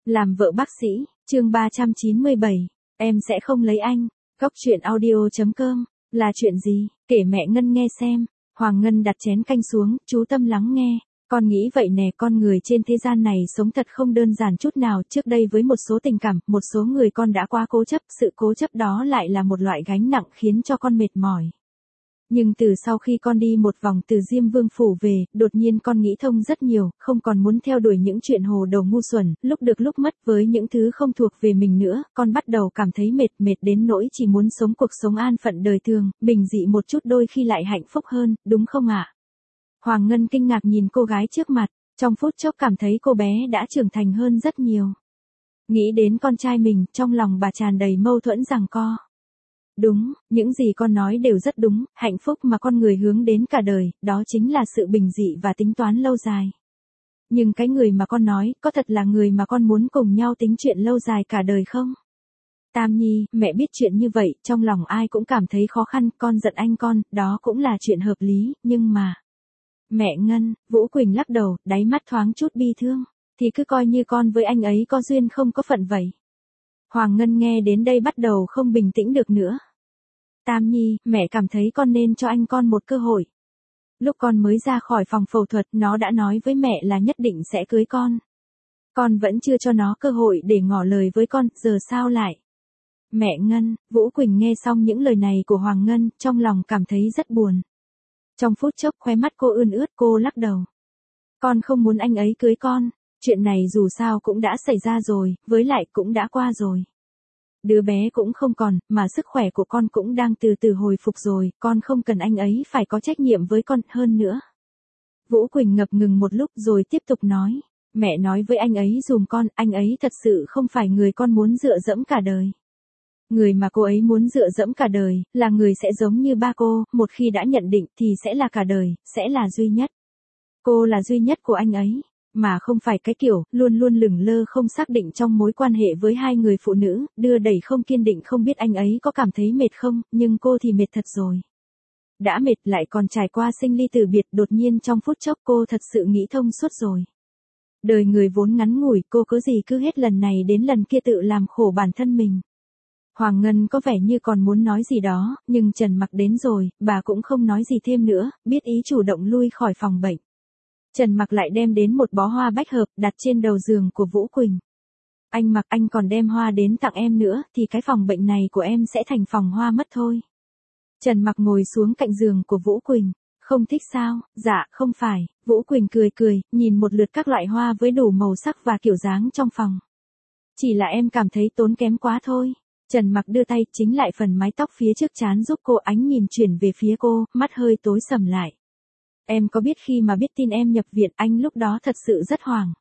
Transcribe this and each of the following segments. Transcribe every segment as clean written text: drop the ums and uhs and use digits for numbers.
Làm vợ bác sĩ, chương 397, em sẽ không lấy anh. Góc truyện audio.com, là chuyện gì, kể mẹ Ngân nghe xem. Hoàng Ngân đặt chén canh xuống, chú tâm lắng nghe. Con nghĩ vậy nè, con người trên thế gian này sống thật không đơn giản chút nào. Trước đây với một số tình cảm, một số người con đã quá cố chấp, sự cố chấp đó lại là một loại gánh nặng khiến cho con mệt mỏi. Nhưng từ sau khi con đi một vòng từ Diêm Vương Phủ về, đột nhiên con nghĩ thông rất nhiều, không còn muốn theo đuổi những chuyện hồ đồ ngu xuẩn, lúc được lúc mất với những thứ không thuộc về mình nữa, con bắt đầu cảm thấy mệt đến nỗi chỉ muốn sống cuộc sống an phận đời thường, bình dị một chút đôi khi lại hạnh phúc hơn, đúng không ạ? Hoàng Ngân kinh ngạc nhìn cô gái trước mặt, trong phút chốc cảm thấy cô bé đã trưởng thành hơn rất nhiều. Nghĩ đến con trai mình, trong lòng bà tràn đầy mâu thuẫn giằng co. Đúng, những gì con nói đều rất đúng, hạnh phúc mà con người hướng đến cả đời, đó chính là sự bình dị và tính toán lâu dài. Nhưng cái người mà con nói, có thật là người mà con muốn cùng nhau tính chuyện lâu dài cả đời không? Tam Nhi, mẹ biết chuyện như vậy, trong lòng ai cũng cảm thấy khó khăn, con giận anh con, đó cũng là chuyện hợp lý, nhưng mà... Mẹ Ngân, Vũ Quỳnh lắc đầu, đáy mắt thoáng chút bi thương, thì cứ coi như con với anh ấy có duyên không có phận vậy. Hoàng Ngân nghe đến đây bắt đầu không bình tĩnh được nữa. Tam Nhi, mẹ cảm thấy con nên cho anh con một cơ hội. Lúc con mới ra khỏi phòng phẫu thuật, nó đã nói với mẹ là nhất định sẽ cưới con. Con vẫn chưa cho nó cơ hội để ngỏ lời với con, giờ sao lại? Mẹ Ngân, Vũ Quỳnh nghe xong những lời này của Hoàng Ngân, trong lòng cảm thấy rất buồn. Trong phút chốc khóe mắt cô ươn ướt, cô lắc đầu. Con không muốn anh ấy cưới con, chuyện này dù sao cũng đã xảy ra rồi, với lại cũng đã qua rồi. Đứa bé cũng không còn, mà sức khỏe của con cũng đang từ từ hồi phục rồi, con không cần anh ấy phải có trách nhiệm với con hơn nữa. Vũ Quỳnh ngập ngừng một lúc rồi tiếp tục nói, mẹ nói với anh ấy giùm con, anh ấy thật sự không phải người con muốn dựa dẫm cả đời. Người mà cô ấy muốn dựa dẫm cả đời, là người sẽ giống như ba cô, một khi đã nhận định thì sẽ là cả đời, sẽ là duy nhất. Cô là duy nhất của anh ấy. Mà không phải cái kiểu, luôn luôn lửng lơ không xác định trong mối quan hệ với hai người phụ nữ, đưa đẩy không kiên định không biết anh ấy có cảm thấy mệt không, nhưng cô thì mệt thật rồi. Đã mệt lại còn trải qua sinh ly tử biệt, đột nhiên trong phút chốc cô thật sự nghĩ thông suốt rồi. Đời người vốn ngắn ngủi, cô cứ gì cứ hết lần này đến lần kia tự làm khổ bản thân mình. Hoàng Ngân có vẻ như còn muốn nói gì đó, nhưng Trần Mặc đến rồi, bà cũng không nói gì thêm nữa, biết ý chủ động lui khỏi phòng bệnh. Trần Mặc lại đem đến một bó hoa bách hợp đặt trên đầu giường của Vũ Quỳnh. Anh Mặc, anh còn đem hoa đến tặng em nữa, thì cái phòng bệnh này của em sẽ thành phòng hoa mất thôi. Trần Mặc ngồi xuống cạnh giường của Vũ Quỳnh. Không thích sao? Dạ, không phải. Vũ Quỳnh cười, nhìn một lượt các loại hoa với đủ màu sắc và kiểu dáng trong phòng. Chỉ là em cảm thấy tốn kém quá thôi. Trần Mặc đưa tay chính lại phần mái tóc phía trước trán giúp cô, ánh nhìn chuyển về phía cô, mắt hơi tối sầm lại. Em có biết khi mà biết tin em nhập viện, anh lúc đó thật sự rất hoảng.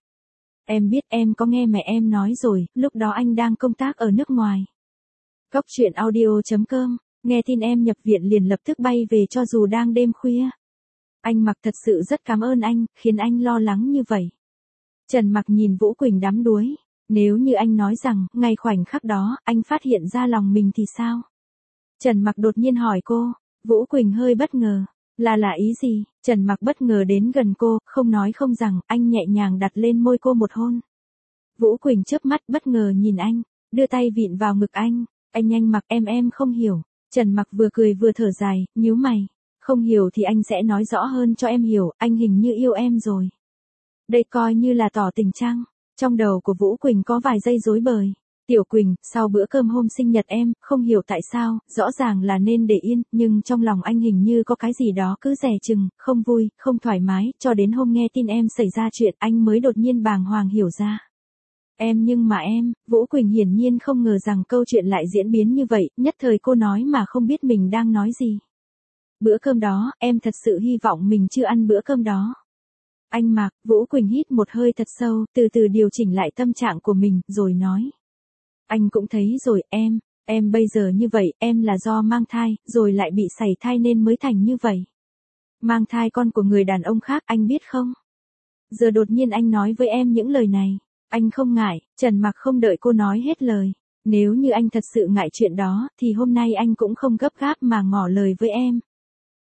Em biết, em có nghe mẹ em nói rồi, lúc đó anh đang công tác ở nước ngoài. Góc truyện audio.com, nghe tin em nhập viện liền lập tức bay về cho dù đang đêm khuya. Anh Mặc thật sự rất cảm ơn anh, khiến anh lo lắng như vậy. Trần Mặc nhìn Vũ Quỳnh đắm đuối. Nếu như anh nói rằng, ngay khoảnh khắc đó, anh phát hiện ra lòng mình thì sao? Trần Mặc đột nhiên hỏi cô. Vũ Quỳnh hơi bất ngờ. Là ý gì? Trần Mặc bất ngờ đến gần cô, không nói không rằng, anh nhẹ nhàng đặt lên môi cô một hôn. Vũ Quỳnh chớp mắt bất ngờ nhìn anh, đưa tay vịn vào ngực anh. Anh nhanh Mặc, em không hiểu. Trần Mặc vừa cười vừa thở dài, nhíu mày. Không hiểu thì anh sẽ nói rõ hơn cho em hiểu, anh hình như yêu em rồi. Đây coi như là tỏ tình chăng? Trong đầu của Vũ Quỳnh có vài giây rối bời. Tiểu Quỳnh, sau bữa cơm hôm sinh nhật em, không hiểu tại sao, rõ ràng là nên để yên, nhưng trong lòng anh hình như có cái gì đó cứ dè chừng, không vui, không thoải mái, cho đến hôm nghe tin em xảy ra chuyện, anh mới đột nhiên bàng hoàng hiểu ra. Nhưng mà em, Vũ Quỳnh hiển nhiên không ngờ rằng câu chuyện lại diễn biến như vậy, nhất thời cô nói mà không biết mình đang nói gì. Bữa cơm đó, em thật sự hy vọng mình chưa ăn bữa cơm đó. Anh Mặc, Vũ Quỳnh hít một hơi thật sâu, từ từ điều chỉnh lại tâm trạng của mình, rồi nói. Anh cũng thấy rồi, em bây giờ như vậy, em là do mang thai, rồi lại bị sảy thai nên mới thành như vậy. Mang thai con của người đàn ông khác, anh biết không? Giờ đột nhiên anh nói với em những lời này, anh không ngại. Trần Mặc không đợi cô nói hết lời. Nếu như anh thật sự ngại chuyện đó, thì hôm nay anh cũng không gấp gáp mà ngỏ lời với em.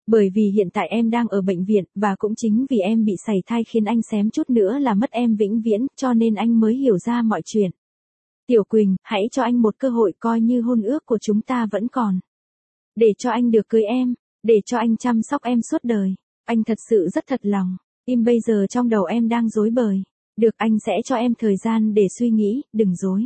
Bởi vì hiện tại em đang ở bệnh viện, và cũng chính vì em bị sảy thai khiến anh xém chút nữa là mất em vĩnh viễn, cho nên anh mới hiểu ra mọi chuyện. Tiểu Quỳnh, hãy cho anh một cơ hội coi như hôn ước của chúng ta vẫn còn. Để cho anh được cưới em, để cho anh chăm sóc em suốt đời. Anh thật sự rất thật lòng. Im bây giờ trong đầu em đang rối bời. Được, anh sẽ cho em thời gian để suy nghĩ, đừng dối.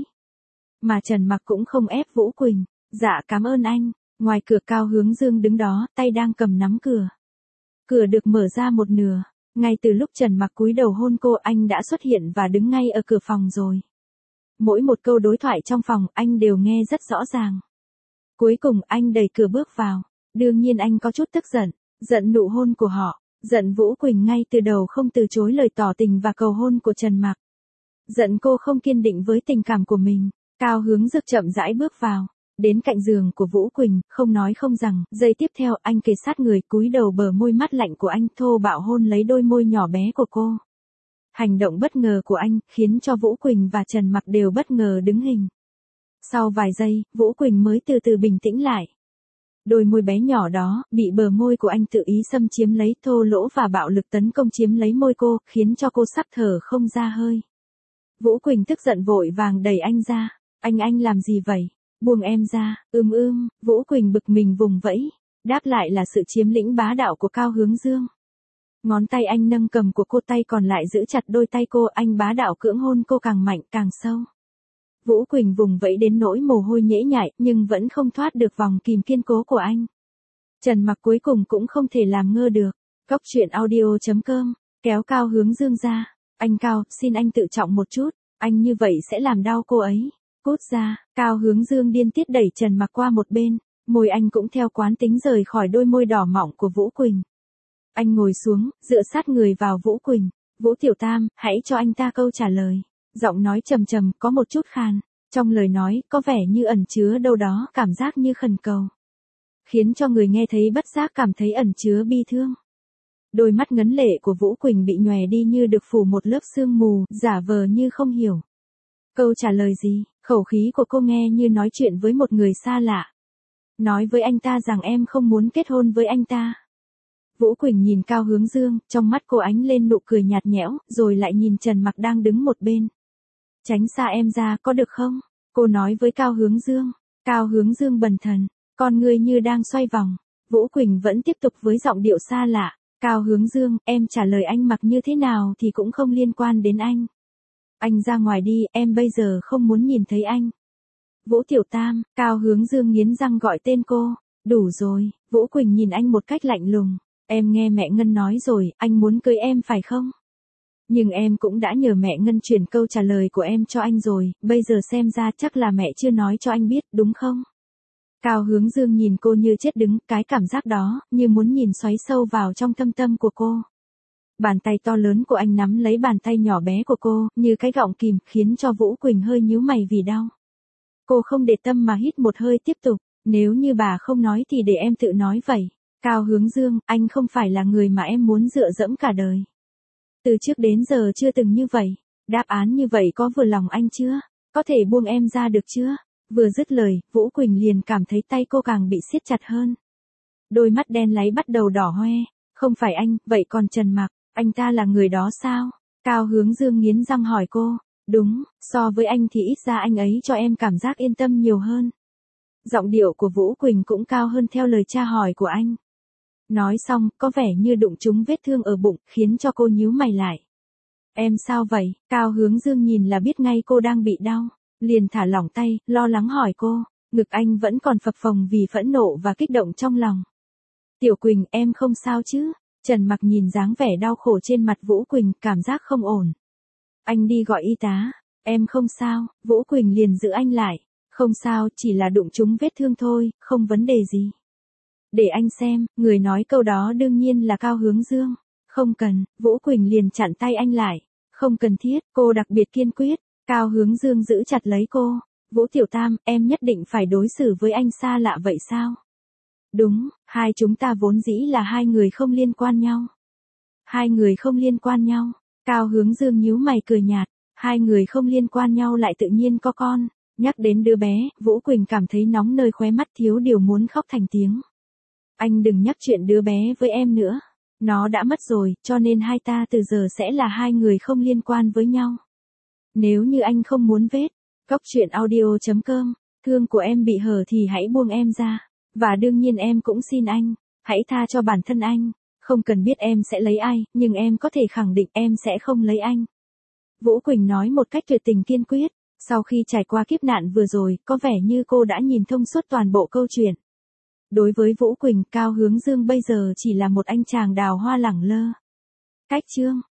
Mà Trần Mặc cũng không ép Vũ Quỳnh. Dạ cảm ơn anh. Ngoài cửa Cao Hướng Dương đứng đó, tay đang cầm nắm cửa. Cửa được mở ra một nửa. Ngay từ lúc Trần Mặc cúi đầu hôn cô, anh đã xuất hiện và đứng ngay ở cửa phòng rồi. Mỗi một câu đối thoại trong phòng anh đều nghe rất rõ ràng. Cuối cùng anh đẩy cửa bước vào. Đương nhiên anh có chút tức giận. Giận nụ hôn của họ. Giận Vũ Quỳnh ngay từ đầu không từ chối lời tỏ tình và cầu hôn của Trần Mặc. Giận cô không kiên định với tình cảm của mình. Cao Hướng Dương chậm rãi bước vào. Đến cạnh giường của Vũ Quỳnh, không nói không rằng, giây tiếp theo anh kề sát người, cúi đầu, bờ môi mát lạnh của anh thô bạo hôn lấy đôi môi nhỏ bé của cô. Hành động bất ngờ của anh, khiến cho Vũ Quỳnh và Trần Mặc đều bất ngờ đứng hình. Sau vài giây, Vũ Quỳnh mới từ từ bình tĩnh lại. Đôi môi bé nhỏ đó, bị bờ môi của anh tự ý xâm chiếm lấy, thô lỗ và bạo lực tấn công chiếm lấy môi cô, khiến cho cô sắp thở không ra hơi. Vũ Quỳnh tức giận vội vàng đẩy anh ra. Anh làm gì vậy? Buông em ra. Vũ Quỳnh bực mình vùng vẫy. Đáp lại là sự chiếm lĩnh bá đạo của Cao Hướng Dương. Ngón tay anh nâng cầm của cô, tay còn lại giữ chặt đôi tay cô, anh bá đạo cưỡng hôn cô càng mạnh càng sâu. Vũ Quỳnh vùng vẫy đến nỗi mồ hôi nhễ nhại, nhưng vẫn không thoát được vòng kìm kiên cố của anh. Trần Mặc cuối cùng cũng không thể làm ngơ được. Góc truyện audio.com, kéo Cao Hướng Dương ra. Anh Cao, xin anh tự trọng một chút, anh như vậy sẽ làm đau cô ấy. Cút ra. Cao Hướng Dương điên tiết đẩy Trần Mặc qua một bên, môi anh cũng theo quán tính rời khỏi đôi môi đỏ mọng của Vũ Quỳnh. Anh ngồi xuống, dựa sát người vào Vũ Quỳnh. Vũ Tiểu Tam, hãy cho anh ta câu trả lời. Giọng nói trầm trầm, có một chút khàn. Trong lời nói, có vẻ như ẩn chứa đâu đó, cảm giác như khẩn cầu. Khiến cho người nghe thấy bất giác cảm thấy ẩn chứa bi thương. Đôi mắt ngấn lệ của Vũ Quỳnh bị nhòe đi như được phủ một lớp sương mù, giả vờ như không hiểu. Câu trả lời gì? Khẩu khí của cô nghe như nói chuyện với một người xa lạ. Nói với anh ta rằng em không muốn kết hôn với anh ta. Vũ Quỳnh nhìn Cao Hướng Dương, trong mắt cô ánh lên nụ cười nhạt nhẽo, rồi lại nhìn Trần Mặc đang đứng một bên. Tránh xa em ra, có được không? Cô nói với Cao Hướng Dương. Cao Hướng Dương bần thần, con người như đang xoay vòng. Vũ Quỳnh vẫn tiếp tục với giọng điệu xa lạ. Cao Hướng Dương, em trả lời anh mặc như thế nào thì cũng không liên quan đến anh. Anh ra ngoài đi, em bây giờ không muốn nhìn thấy anh. Vũ Tiểu Tam, Cao Hướng Dương nghiến răng gọi tên cô. Đủ rồi. Vũ Quỳnh nhìn anh một cách lạnh lùng. Em nghe mẹ Ngân nói rồi, anh muốn cưới em phải không? Nhưng em cũng đã nhờ mẹ Ngân chuyển câu trả lời của em cho anh rồi, bây giờ xem ra chắc là mẹ chưa nói cho anh biết, đúng không? Cao Hướng Dương nhìn cô như chết đứng, cái cảm giác đó, như muốn nhìn xoáy sâu vào trong thâm tâm của cô. Bàn tay to lớn của anh nắm lấy bàn tay nhỏ bé của cô, như cái gọng kìm, khiến cho Vũ Quỳnh hơi nhíu mày vì đau. Cô không để tâm mà hít một hơi tiếp tục, nếu như bà không nói thì để em tự nói vậy. Cao Hướng Dương, anh không phải là người mà em muốn dựa dẫm cả đời. Từ trước đến giờ chưa từng như vậy. Đáp án như vậy có vừa lòng anh chưa? Có thể buông em ra được chưa? Vừa dứt lời, Vũ Quỳnh liền cảm thấy tay cô càng bị siết chặt hơn. Đôi mắt đen láy bắt đầu đỏ hoe. Không phải anh, vậy còn Trần Mặc, anh ta là người đó sao? Cao Hướng Dương nghiến răng hỏi cô. Đúng, so với anh thì ít ra anh ấy cho em cảm giác yên tâm nhiều hơn. Giọng điệu của Vũ Quỳnh cũng cao hơn theo lời tra hỏi của anh. Nói xong, có vẻ như đụng trúng vết thương ở bụng, khiến cho cô nhíu mày lại. Em sao vậy? Cao Hướng Dương nhìn là biết ngay cô đang bị đau. Liền thả lỏng tay, lo lắng hỏi cô. Ngực anh vẫn còn phập phồng vì phẫn nộ và kích động trong lòng. Tiểu Quỳnh, em không sao chứ? Trần Mặc nhìn dáng vẻ đau khổ trên mặt Vũ Quỳnh, cảm giác không ổn. Anh đi gọi y tá. Em không sao. Vũ Quỳnh liền giữ anh lại. Không sao, chỉ là đụng trúng vết thương thôi, không vấn đề gì. Để anh xem, người nói câu đó đương nhiên là Cao Hướng Dương. Không cần, Vũ Quỳnh liền chặn tay anh lại. Không cần thiết, cô đặc biệt kiên quyết. Cao Hướng Dương giữ chặt lấy cô. Vũ Tiểu Tam, em nhất định phải đối xử với anh xa lạ vậy sao? Đúng, hai chúng ta vốn dĩ là hai người không liên quan nhau. Hai người không liên quan nhau. Cao Hướng Dương nhíu mày cười nhạt. Hai người không liên quan nhau lại tự nhiên có con. Nhắc đến đứa bé, Vũ Quỳnh cảm thấy nóng nơi khóe mắt, thiếu điều muốn khóc thành tiếng. Anh đừng nhắc chuyện đứa bé với em nữa. Nó đã mất rồi, cho nên hai ta từ giờ sẽ là hai người không liên quan với nhau. Nếu như anh không muốn vết, góc truyện audio.com, thương của em bị hở thì hãy buông em ra. Và đương nhiên em cũng xin anh, hãy tha cho bản thân anh. Không cần biết em sẽ lấy ai, nhưng em có thể khẳng định em sẽ không lấy anh. Vũ Quỳnh nói một cách tuyệt tình kiên quyết. Sau khi trải qua kiếp nạn vừa rồi, có vẻ như cô đã nhìn thông suốt toàn bộ câu chuyện. Đối với Vũ Quỳnh, Cao Hướng Dương bây giờ chỉ là một anh chàng đào hoa lẳng lơ. Cách chương